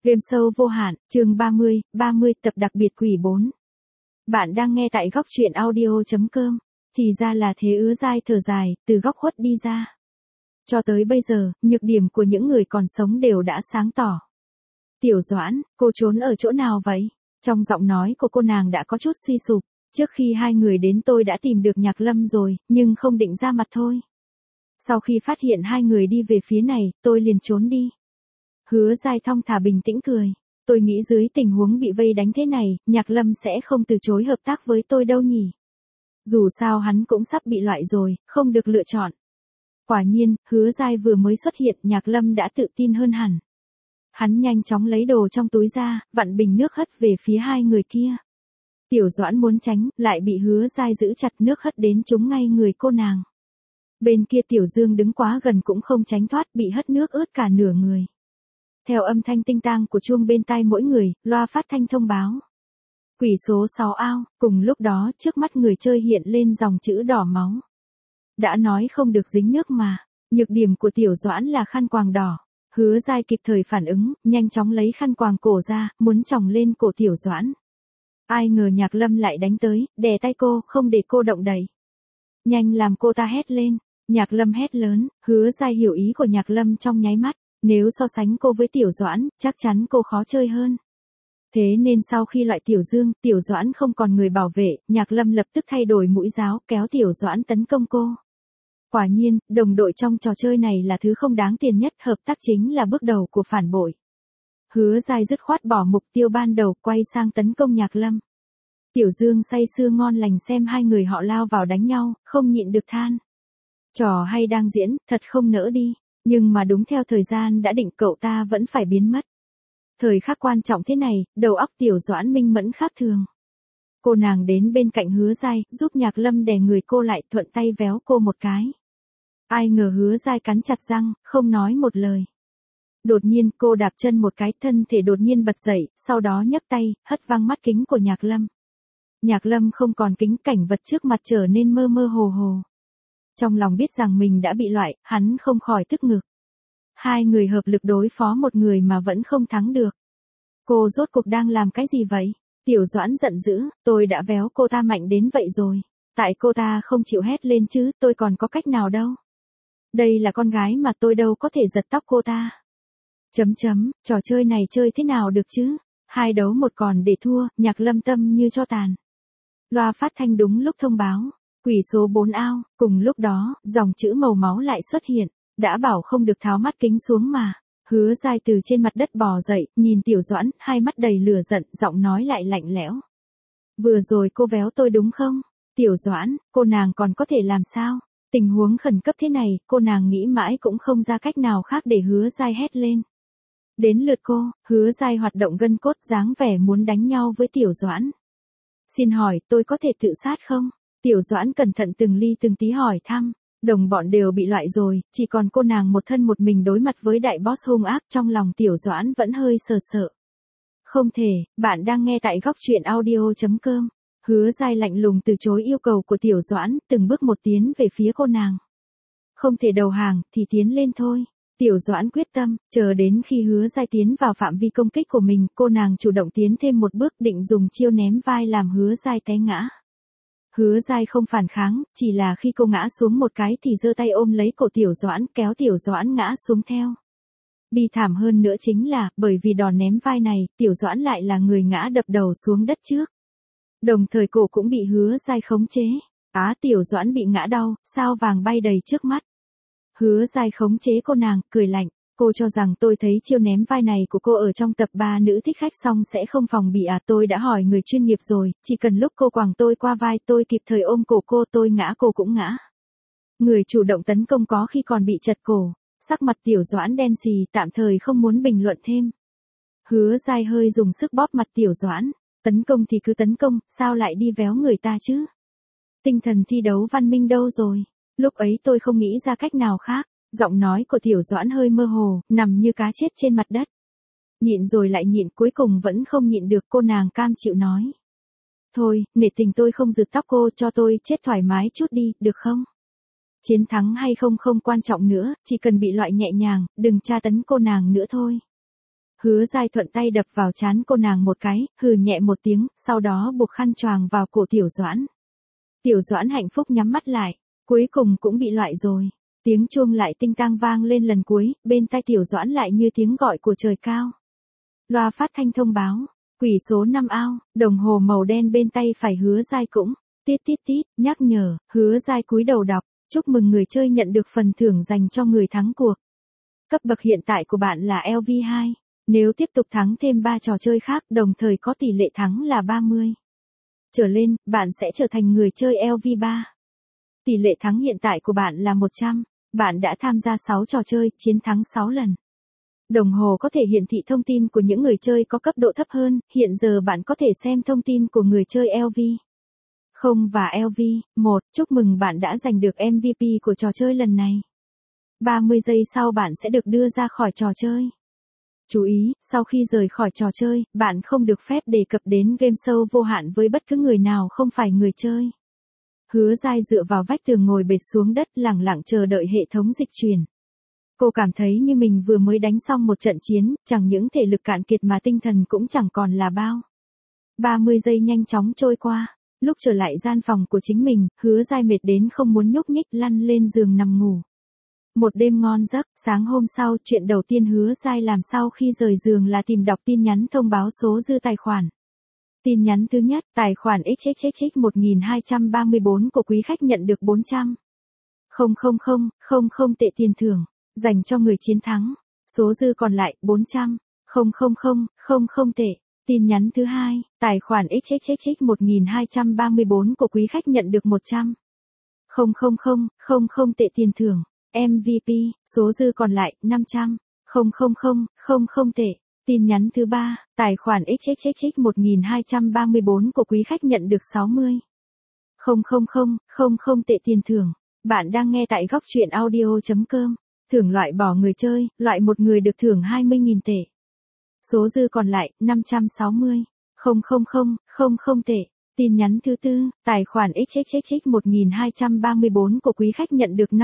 Game show vô hạn, chương 30 tập đặc biệt quỷ 4. Bạn đang nghe tại góc truyện audio.com. Thì ra là thế. Ứa dai thở dài, từ góc khuất đi ra. Cho tới bây giờ, nhược điểm của những người còn sống đều đã sáng tỏ. Tiểu Doãn, cô trốn ở chỗ nào vậy? Trong giọng nói của cô nàng đã có chút suy sụp. Trước khi hai người đến tôi đã tìm được Nhạc Lâm rồi, nhưng không định ra mặt thôi. Sau khi phát hiện hai người đi về phía này, tôi liền trốn đi. Hứa dai thong thả bình tĩnh cười. Tôi nghĩ dưới tình huống bị vây đánh thế này, Nhạc Lâm sẽ không từ chối hợp tác với tôi đâu nhỉ. Dù sao hắn cũng sắp bị loại rồi, không được lựa chọn. Quả nhiên, Hứa dai vừa mới xuất hiện, Nhạc Lâm đã tự tin hơn hẳn. Hắn nhanh chóng lấy đồ trong túi ra, vặn bình nước hất về phía hai người kia. Tiểu Doãn muốn tránh, lại bị Hứa dai giữ chặt, nước hất đến trúng ngay người cô nàng. Bên kia Tiểu Dương đứng quá gần cũng không tránh thoát, bị hất nước ướt cả nửa người. Theo âm thanh tinh tang của chuông bên tai mỗi người, loa phát thanh thông báo. Quỷ số 6 ao, cùng lúc đó trước mắt người chơi hiện lên dòng chữ đỏ máu. Đã nói không được dính nước mà, nhược điểm của Tiểu Doãn là khăn quàng đỏ. Hứa dai kịp thời phản ứng, nhanh chóng lấy khăn quàng cổ ra, muốn chòng lên cổ Tiểu Doãn. Ai ngờ Nhạc Lâm lại đánh tới, đè tay cô, không để cô động đậy. Nhanh làm cô ta hét lên. Nhạc Lâm hét lớn, Hứa dai hiểu ý của Nhạc Lâm trong nháy mắt. Nếu so sánh cô với Tiểu Doãn, chắc chắn cô khó chơi hơn. Thế nên sau khi loại Tiểu Dương, Tiểu Doãn không còn người bảo vệ, Nhạc Lâm lập tức thay đổi mũi giáo, kéo Tiểu Doãn tấn công cô. Quả nhiên, đồng đội trong trò chơi này là thứ không đáng tiền nhất, hợp tác chính là bước đầu của phản bội. Hứa dai dứt khoát bỏ mục tiêu ban đầu, quay sang tấn công Nhạc Lâm. Tiểu Dương say sưa ngon lành xem hai người họ lao vào đánh nhau, không nhịn được than. Trò hay đang diễn, thật không nỡ đi. Nhưng mà đúng theo thời gian đã định, cậu ta vẫn phải biến mất. Thời khắc quan trọng thế này, đầu óc Tiểu Doãn minh mẫn khác thường. Cô nàng đến bên cạnh Hứa dai, giúp Nhạc Lâm đè người cô lại, thuận tay véo cô một cái. Ai ngờ Hứa dai cắn chặt răng, không nói một lời. Đột nhiên cô đạp chân một cái, thân thể đột nhiên bật dậy, sau đó nhấc tay, hất văng mắt kính của Nhạc Lâm. Nhạc Lâm không còn kính, cảnh vật trước mặt trở nên mơ mơ hồ hồ. Trong lòng biết rằng mình đã bị loại, hắn không khỏi tức ngực. Hai người hợp lực đối phó một người mà vẫn không thắng được. Cô rốt cuộc đang làm cái gì vậy? Tiểu Doãn giận dữ, tôi đã véo cô ta mạnh đến vậy rồi. Tại cô ta không chịu hét lên chứ, tôi còn có cách nào đâu. Đây là con gái mà, tôi đâu có thể giật tóc cô ta. Trò chơi này chơi thế nào được chứ? 2 đấu 1 còn để thua, Nhạc Lâm tâm như tro tàn. Loa phát thanh đúng lúc thông báo. Quỷ số 4 ao, cùng lúc đó, dòng chữ màu máu lại xuất hiện. Đã bảo không được tháo mắt kính xuống mà. Hứa dai từ trên mặt đất bò dậy, nhìn Tiểu Doãn, hai mắt đầy lửa giận, giọng nói lại lạnh lẽo. Vừa rồi cô véo tôi đúng không? Tiểu Doãn, cô nàng còn có thể làm sao? Tình huống khẩn cấp thế này, cô nàng nghĩ mãi cũng không ra cách nào khác để Hứa dai hét lên. Đến lượt cô, Hứa dai hoạt động gân cốt, dáng vẻ muốn đánh nhau với Tiểu Doãn. Xin hỏi, tôi có thể tự sát không? Tiểu Doãn cẩn thận từng ly từng tí hỏi thăm. Đồng bọn đều bị loại rồi, chỉ còn cô nàng một thân một mình đối mặt với đại boss hung ác, trong lòng Tiểu Doãn vẫn hơi sợ sợ. Không thể, bạn đang nghe tại góc truyện audio.com. Hứa dai lạnh lùng từ chối yêu cầu của Tiểu Doãn, từng bước một tiến về phía cô nàng. Không thể đầu hàng, thì tiến lên thôi. Tiểu Doãn quyết tâm, chờ đến khi Hứa dai tiến vào phạm vi công kích của mình, cô nàng chủ động tiến thêm một bước, định dùng chiêu ném vai làm Hứa dai té ngã. Hứa dai không phản kháng, chỉ là khi cô ngã xuống một cái thì giơ tay ôm lấy cổ Tiểu Doãn, kéo Tiểu Doãn ngã xuống theo. Bi thảm hơn nữa chính là, bởi vì đòn ném vai này, Tiểu Doãn lại là người ngã đập đầu xuống đất trước. Đồng thời cổ cũng bị Hứa dai khống chế. Tiểu Doãn bị ngã đau, sao vàng bay đầy trước mắt. Hứa dai khống chế cô nàng, cười lạnh. Cô cho rằng tôi thấy chiêu ném vai này của cô ở trong tập 3 nữ thích khách xong sẽ không phòng bị tôi đã hỏi người chuyên nghiệp rồi, chỉ cần lúc cô quàng tôi qua vai tôi kịp thời ôm cổ cô, tôi ngã cô cũng ngã. Người chủ động tấn công có khi còn bị chật cổ. Sắc mặt Tiểu Doãn đen xì, tạm thời không muốn bình luận thêm. Hứa dai hơi dùng sức bóp mặt Tiểu Doãn. Tấn công thì cứ tấn công, sao lại đi véo người ta chứ? Tinh thần thi đấu văn minh đâu rồi? Lúc ấy tôi không nghĩ ra cách nào khác. Giọng nói của Tiểu Doãn hơi mơ hồ, nằm như cá chết trên mặt đất. Nhịn rồi lại nhịn, cuối cùng vẫn không nhịn được, cô nàng cam chịu nói. Thôi, nể tình tôi không rực tóc cô, cho tôi chết thoải mái chút đi, được không? Chiến thắng hay không không quan trọng nữa, chỉ cần bị loại nhẹ nhàng, đừng tra tấn cô nàng nữa thôi. Hứa Giai thuận tay đập vào trán cô nàng một cái, hừ nhẹ một tiếng, sau đó buộc khăn choàng vào cổ Tiểu Doãn. Tiểu Doãn hạnh phúc nhắm mắt lại, cuối cùng cũng bị loại rồi. Tiếng chuông lại tinh tang vang lên lần cuối, bên tai Tiểu Doãn lại như tiếng gọi của trời cao. Loa phát thanh thông báo, quỷ số 5 ao, đồng hồ màu đen bên tay phải Hứa Giai cũng tít tít tít, nhắc nhở. Hứa Giai cúi đầu đọc, chúc mừng người chơi nhận được phần thưởng dành cho người thắng cuộc. Cấp bậc hiện tại của bạn là LV2, nếu tiếp tục thắng thêm 3 trò chơi khác đồng thời có tỷ lệ thắng là 30 trở lên, bạn sẽ trở thành người chơi LV3. Tỷ lệ thắng hiện tại của bạn là 100, bạn đã tham gia 6 trò chơi, chiến thắng 6 lần. Đồng hồ có thể hiển thị thông tin của những người chơi có cấp độ thấp hơn, hiện giờ bạn có thể xem thông tin của người chơi LV0 và LV1, chúc mừng bạn đã giành được MVP của trò chơi lần này. 30 giây sau bạn sẽ được đưa ra khỏi trò chơi. Chú ý, sau khi rời khỏi trò chơi, bạn không được phép đề cập đến game show vô hạn với bất cứ người nào không phải người chơi. Hứa Giai dựa vào vách tường ngồi bệt xuống đất lẳng lặng chờ đợi hệ thống dịch chuyển. Cô cảm thấy như mình vừa mới đánh xong một trận chiến, chẳng những thể lực cạn kiệt mà tinh thần cũng chẳng còn là bao. 30 giây nhanh chóng trôi qua, lúc trở lại gian phòng của chính mình, Hứa Giai mệt đến không muốn nhúc nhích lăn lên giường nằm ngủ. Một đêm ngon giấc, sáng hôm sau, chuyện đầu tiên Hứa Giai làm sau khi rời giường là tìm đọc tin nhắn thông báo số dư tài khoản. Tin nhắn thứ nhất, tài khoản XXXX 1234 của quý khách nhận được 400.000 tệ tiền thưởng, dành cho người chiến thắng. Số dư còn lại, 400.000 tệ. Tin nhắn thứ hai, tài khoản XXXX 1234 của quý khách nhận được 100.000 tệ tiền thưởng. MVP, số dư còn lại, 500.000 tệ. Tin nhắn thứ ba, tài khoản XXXX 1234 của quý khách nhận được 60.000 tệ tiền thưởng. Bạn đang nghe tại góc truyện audio.com. Thưởng loại bỏ người chơi, loại một người được thưởng 20.000 tệ. Số dư còn lại, 560.000 tệ. Tin nhắn thứ tư, tài khoản XXXX 1234 của quý khách nhận được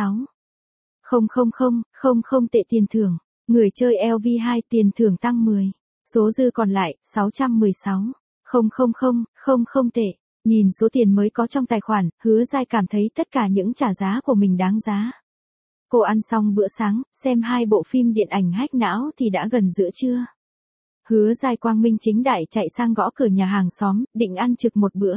56.000 tệ tiền thưởng. Người chơi LV2 tiền thưởng tăng 10. Số dư còn lại, 616.000 tệ. Nhìn số tiền mới có trong tài khoản, Hứa Giai cảm thấy tất cả những trả giá của mình đáng giá. Cô ăn xong bữa sáng, xem 2 bộ phim điện ảnh hack não thì đã gần giữa trưa. Hứa Giai quang minh chính đại chạy sang gõ cửa nhà hàng xóm, định ăn trực một bữa.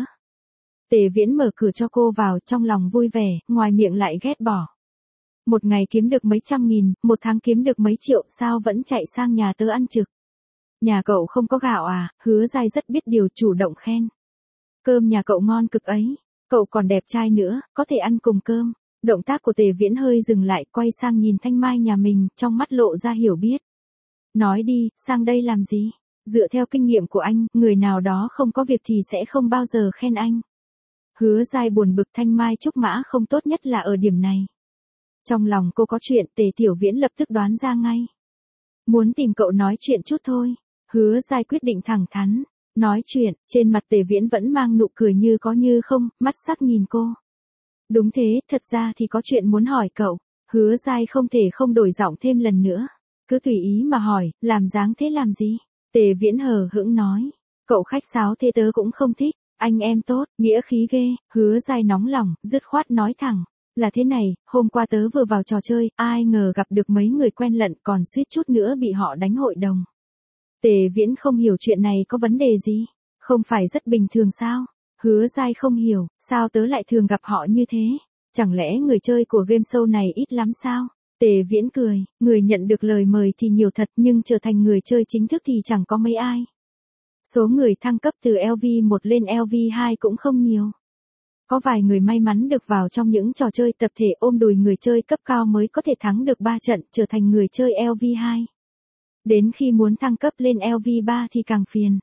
Tề Viễn mở cửa cho cô vào, trong lòng vui vẻ, ngoài miệng lại ghét bỏ. Một ngày kiếm được mấy trăm nghìn, một tháng kiếm được mấy triệu, sao vẫn chạy sang nhà tớ ăn trực. Nhà cậu không có gạo à? Hứa Giai rất biết điều, chủ động khen. Cơm nhà cậu ngon cực ấy, cậu còn đẹp trai nữa, có thể ăn cùng cơm. Động tác của Tề Viễn hơi dừng lại, quay sang nhìn Thanh Mai nhà mình, trong mắt lộ ra hiểu biết. Nói đi, sang đây làm gì? Dựa theo kinh nghiệm của anh, người nào đó không có việc thì sẽ không bao giờ khen anh. Hứa Giai buồn bực, Thanh Mai trúc mã không tốt nhất là ở điểm này. Trong lòng cô có chuyện, Tề Tiểu Viễn lập tức đoán ra ngay. Muốn tìm cậu nói chuyện chút thôi. Hứa Giai quyết định thẳng thắn. Nói chuyện, trên mặt Tề Viễn vẫn mang nụ cười như có như không, mắt sắc nhìn cô. Đúng thế, thật ra thì có chuyện muốn hỏi cậu. Hứa Giai không thể không đổi giọng thêm lần nữa. Cứ tùy ý mà hỏi, làm dáng thế làm gì? Tề Viễn hờ hững nói. Cậu khách sáo thế tớ cũng không thích, anh em tốt, nghĩa khí ghê. Hứa Giai nóng lòng, dứt khoát nói thẳng. Là thế này, hôm qua tớ vừa vào trò chơi, ai ngờ gặp được mấy người quen lận, còn suýt chút nữa bị họ đánh hội đồng. Tề Viễn không hiểu chuyện này có vấn đề gì, không phải rất bình thường sao? Hứa Giai không hiểu, sao tớ lại thường gặp họ như thế? Chẳng lẽ người chơi của game show này ít lắm sao? Tề Viễn cười, người nhận được lời mời thì nhiều thật nhưng trở thành người chơi chính thức thì chẳng có mấy ai. Số người thăng cấp từ LV1 lên LV2 cũng không nhiều. Có vài người may mắn được vào trong những trò chơi tập thể ôm đùi người chơi cấp cao mới có thể thắng được 3 trận trở thành người chơi LV2. Đến khi muốn thăng cấp lên LV3 thì càng phiền.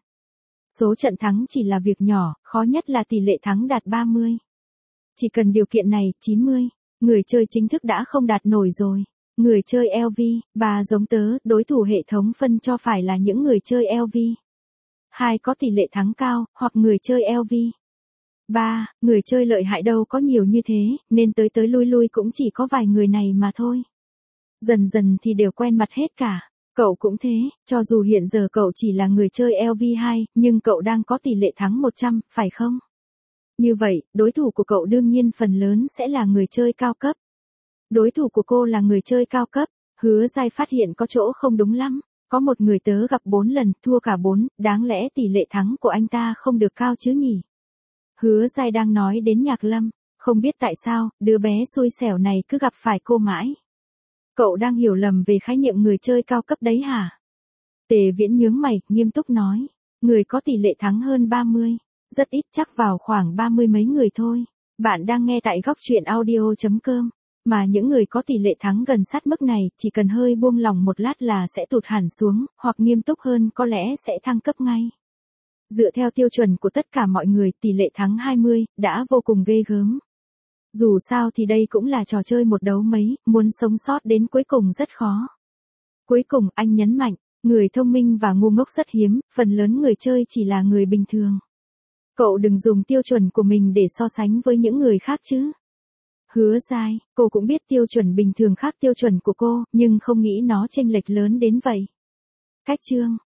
Số trận thắng chỉ là việc nhỏ, khó nhất là tỷ lệ thắng đạt 30. Chỉ cần điều kiện này, 90, người chơi chính thức đã không đạt nổi rồi. Người chơi LV3 giống tớ, đối thủ hệ thống phân cho phải là những người chơi LV2 có tỷ lệ thắng cao, hoặc người chơi LV3, người chơi lợi hại đâu có nhiều như thế, nên tới lui cũng chỉ có vài người này mà thôi. Dần dần thì đều quen mặt hết cả. Cậu cũng thế, cho dù hiện giờ cậu chỉ là người chơi LV2, nhưng cậu đang có tỷ lệ thắng 100, phải không? Như vậy, đối thủ của cậu đương nhiên phần lớn sẽ là người chơi cao cấp. Đối thủ của cô là người chơi cao cấp. Hứa Giai phát hiện có chỗ không đúng lắm. Có một người tớ gặp 4 lần, thua cả 4, đáng lẽ tỷ lệ thắng của anh ta không được cao chứ nhỉ? Hứa Giai đang nói đến Nhạc Lâm, không biết tại sao, đứa bé xui xẻo này cứ gặp phải cô mãi. Cậu đang hiểu lầm về khái niệm người chơi cao cấp đấy hả? Tề Viễn nhướng mày, nghiêm túc nói. Người có tỷ lệ thắng hơn 30. Rất ít, chắc vào khoảng 30 mấy người thôi. Bạn đang nghe tại góc truyện audio.com. Mà những người có tỷ lệ thắng gần sát mức này, chỉ cần hơi buông lỏng một lát là sẽ tụt hẳn xuống, hoặc nghiêm túc hơn có lẽ sẽ thăng cấp ngay. Dựa theo tiêu chuẩn của tất cả mọi người, tỷ lệ thắng 20, đã vô cùng ghê gớm. Dù sao thì đây cũng là trò chơi một đấu mấy, muốn sống sót đến cuối cùng rất khó. Cuối cùng, anh nhấn mạnh, người thông minh và ngu ngốc rất hiếm, phần lớn người chơi chỉ là người bình thường. Cậu đừng dùng tiêu chuẩn của mình để so sánh với những người khác chứ. Hứa Giai, cô cũng biết tiêu chuẩn bình thường khác tiêu chuẩn của cô, nhưng không nghĩ nó chênh lệch lớn đến vậy. Cách chương